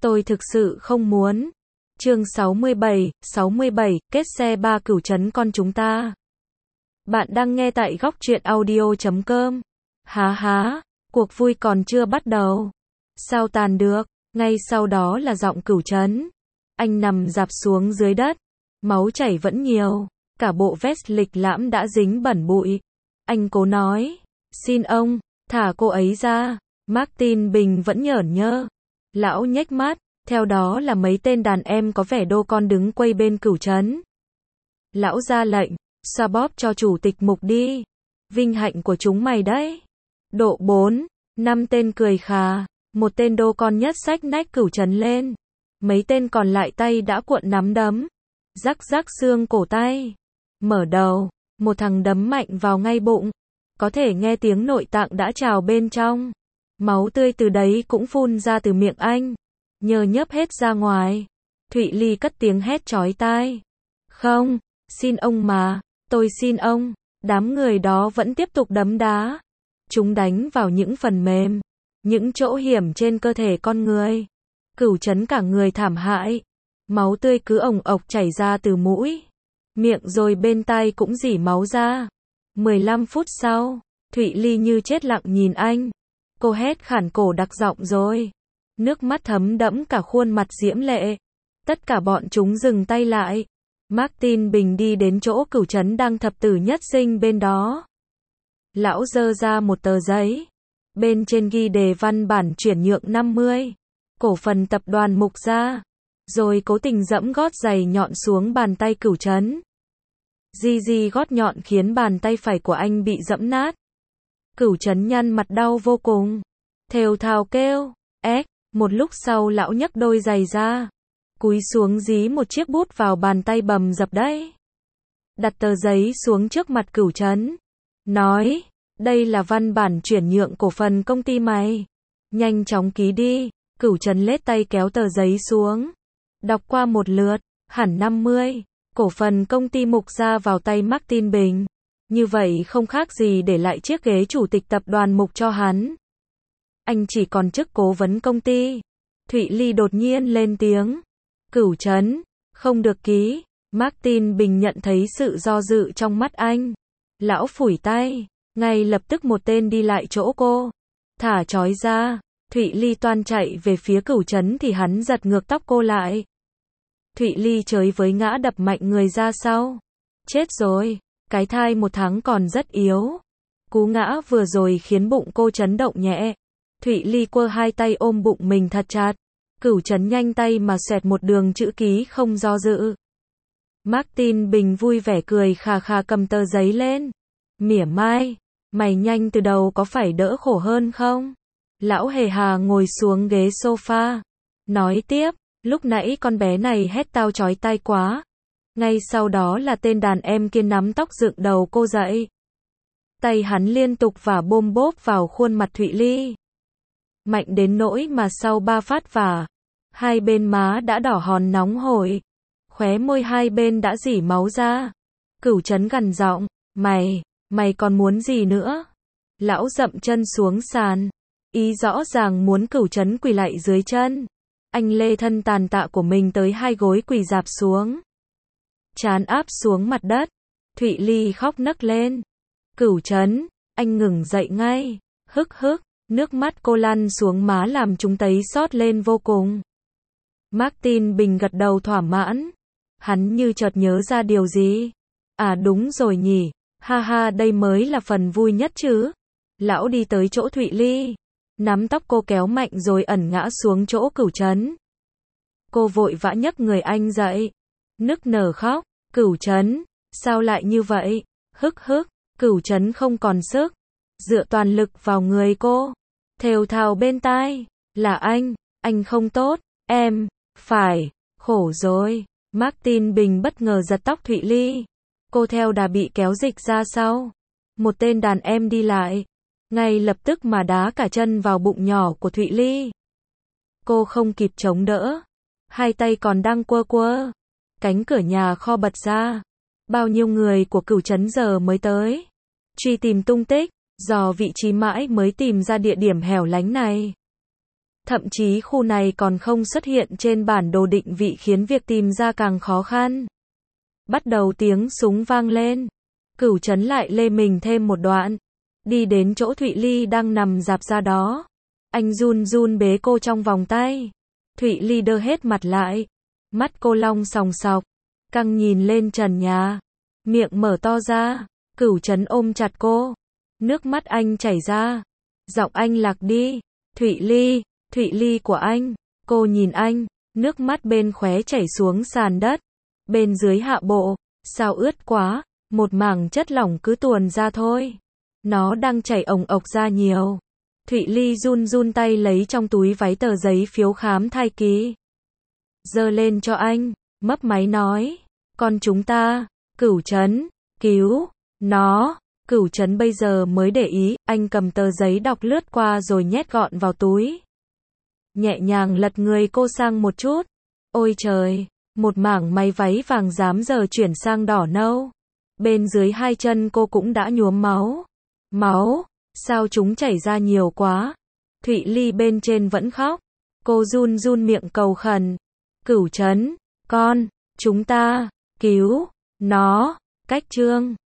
Tôi thực sự không muốn. Chương 67, kết xe ba Cửu Trấn con chúng ta. Bạn đang nghe tại góc truyện audio.com. Há, cuộc vui còn chưa bắt đầu. Sao tàn được, ngay sau đó là giọng Cửu Trấn. Anh nằm rạp xuống dưới đất, máu chảy vẫn nhiều, cả bộ vest lịch lãm đã dính bẩn bụi. Anh cố nói, xin ông, thả cô ấy ra. Martin Bình vẫn nhởn nhơ. Lão nhếch mắt, theo đó là mấy tên đàn em có vẻ đô con đứng quây bên Cửu Trấn. Lão ra lệnh, xoa bóp cho chủ tịch Mục đi. Vinh hạnh của chúng mày đấy. Độ 4, 5 tên cười khà, một tên đô con nhất xách nách Cửu Trấn lên. Mấy tên còn lại tay đã cuộn nắm đấm, rắc xương cổ tay. Mở đầu, một thằng đấm mạnh vào ngay bụng. Có thể nghe tiếng nội tạng đã trào bên trong. Máu tươi từ đấy cũng phun ra từ miệng anh, nhờ nhớp hết ra ngoài. Thụy Ly cất tiếng hét chói tai. Không, xin ông mà, tôi xin ông. Đám người đó vẫn tiếp tục đấm đá. Chúng đánh vào những phần mềm, những chỗ hiểm trên cơ thể con người. Cửu Trấn cả người thảm hại. Máu tươi cứ ồng ộc chảy ra từ mũi, miệng rồi bên tai cũng rỉ máu ra. 15 phút sau, Thụy Ly như chết lặng nhìn anh. Cô hét khản cổ đặc giọng rồi. Nước mắt thấm đẫm cả khuôn mặt diễm lệ. Tất cả bọn chúng dừng tay lại. Martin Bình đi đến chỗ Cửu Trấn đang thập tử nhất sinh bên đó. Lão giơ ra một tờ giấy. Bên trên ghi đề văn bản chuyển nhượng 50 cổ phần tập đoàn Mục Gia. Rồi cố tình dẫm gót giày nhọn xuống bàn tay Cửu Trấn. Di gót nhọn khiến bàn tay phải của anh bị dẫm nát. Cửu Trấn nhăn mặt đau vô cùng. Thều thào kêu, một lúc sau lão nhấc đôi giày ra, cúi xuống dí một chiếc bút vào bàn tay bầm dập đấy. Đặt tờ giấy xuống trước mặt Cửu Trấn. Nói, đây là văn bản chuyển nhượng cổ phần công ty mày. Nhanh chóng ký đi. Cửu Trấn lết tay kéo tờ giấy xuống. Đọc qua một lượt, hẳn 50 cổ phần công ty Mục Gia vào tay Martin Bình. Như vậy không khác gì để lại chiếc ghế chủ tịch tập đoàn Mục cho hắn. Anh chỉ còn chức cố vấn công ty. Thụy Ly đột nhiên lên tiếng. Cửu Trấn, không được ký. Martin Bình nhận thấy sự do dự trong mắt anh. Lão phủi tay. Ngay lập tức một tên đi lại chỗ cô. Thả trói ra. Thụy Ly toan chạy về phía Cửu Trấn thì hắn giật ngược tóc cô lại. Thụy Ly chới với ngã đập mạnh người ra sau. Chết rồi. Cái thai 1 tháng còn rất yếu. Cú ngã vừa rồi khiến bụng cô chấn động nhẹ. Thụy Ly quơ hai tay ôm bụng mình thật chặt. Cửu Trấn nhanh tay mà xoẹt một đường chữ ký không do dự. Martin Bình vui vẻ cười khà khà cầm tờ giấy lên. Mỉa mai, mày nhanh từ đầu có phải đỡ khổ hơn không? Lão hề hà ngồi xuống ghế sofa. Nói tiếp, lúc nãy con bé này hét tao chói tai quá. Ngay sau đó là tên đàn em kia nắm tóc dựng đầu cô dậy. Tay hắn liên tục vả bôm bốp vào khuôn mặt Thụy Ly. Mạnh đến nỗi mà sau 3 phát vả, hai bên má đã đỏ hòn nóng hổi. Khóe môi hai bên đã rỉ máu ra. Cửu Trấn gằn giọng, mày còn muốn gì nữa? Lão dậm chân xuống sàn. Ý rõ ràng muốn Cửu Trấn quỳ lại dưới chân. Anh lê thân tàn tạ của mình tới hai gối quỳ rạp xuống. Trán áp xuống mặt đất. Thụy Ly khóc nấc lên. Cửu Trấn, anh ngừng dậy ngay. Hức, nước mắt cô lăn xuống má làm chúng tấy xót lên vô cùng. Martin Bình gật đầu thỏa mãn. Hắn như chợt nhớ ra điều gì. À đúng rồi nhỉ, ha đây mới là phần vui nhất chứ. Lão đi tới chỗ Thụy Ly, nắm tóc cô kéo mạnh rồi ẩn ngã xuống chỗ Cửu Trấn. Cô vội vã nhấc người anh dậy, nức nở khóc. Cửu Trấn, sao lại như vậy? Hức, Cửu Trấn không còn sức, dựa toàn lực vào người cô. Thều thào bên tai, là anh không tốt, em, phải, khổ rồi. Martin Bình bất ngờ giật tóc Thụy Ly. Cô theo đà bị kéo dịch ra sau. Một tên đàn em đi lại, ngay lập tức mà đá cả chân vào bụng nhỏ của Thụy Ly. Cô không kịp chống đỡ, hai tay còn đang quơ. Cánh cửa nhà kho bật ra. Bao nhiêu người của Cửu Trấn giờ mới tới. Truy tìm tung tích, dò vị trí mãi mới tìm ra địa điểm hẻo lánh này. Thậm chí khu này còn không xuất hiện trên bản đồ định vị khiến việc tìm ra càng khó khăn. Bắt đầu tiếng súng vang lên. Cửu Trấn lại lê mình thêm một đoạn. Đi đến chỗ Thụy Ly đang nằm rạp ra đó. Anh run run bế cô trong vòng tay. Thụy Ly đơ hết mặt lại. Mắt cô long sòng sọc. Căng nhìn lên trần nhà. Miệng mở to ra. Cửu Trấn ôm chặt cô. Nước mắt anh chảy ra. Giọng anh lạc đi. Thụy Ly của anh. Cô nhìn anh. Nước mắt bên khóe chảy xuống sàn đất. Bên dưới hạ bộ. Sao ướt quá. Một mảng chất lỏng cứ tuồn ra thôi. Nó đang chảy ồng ộc ra nhiều. Thụy Ly run run tay lấy trong túi váy tờ giấy phiếu khám thai kỳ. Giơ lên cho anh. Mấp máy nói. Con chúng ta. Cửu Trấn. Cứu. Nó. Cửu Trấn bây giờ mới để ý. Anh cầm tờ giấy đọc lướt qua rồi nhét gọn vào túi. Nhẹ nhàng lật người cô sang một chút. Ôi trời. Một mảng may váy vàng rám giờ chuyển sang đỏ nâu. Bên dưới hai chân cô cũng đã nhuốm máu. Máu. Sao chúng chảy ra nhiều quá. Thụy Ly bên trên vẫn khóc. Cô run run miệng cầu khẩn. Cửu Trấn. Con. Chúng ta. Cứu. Nó. Cách chương.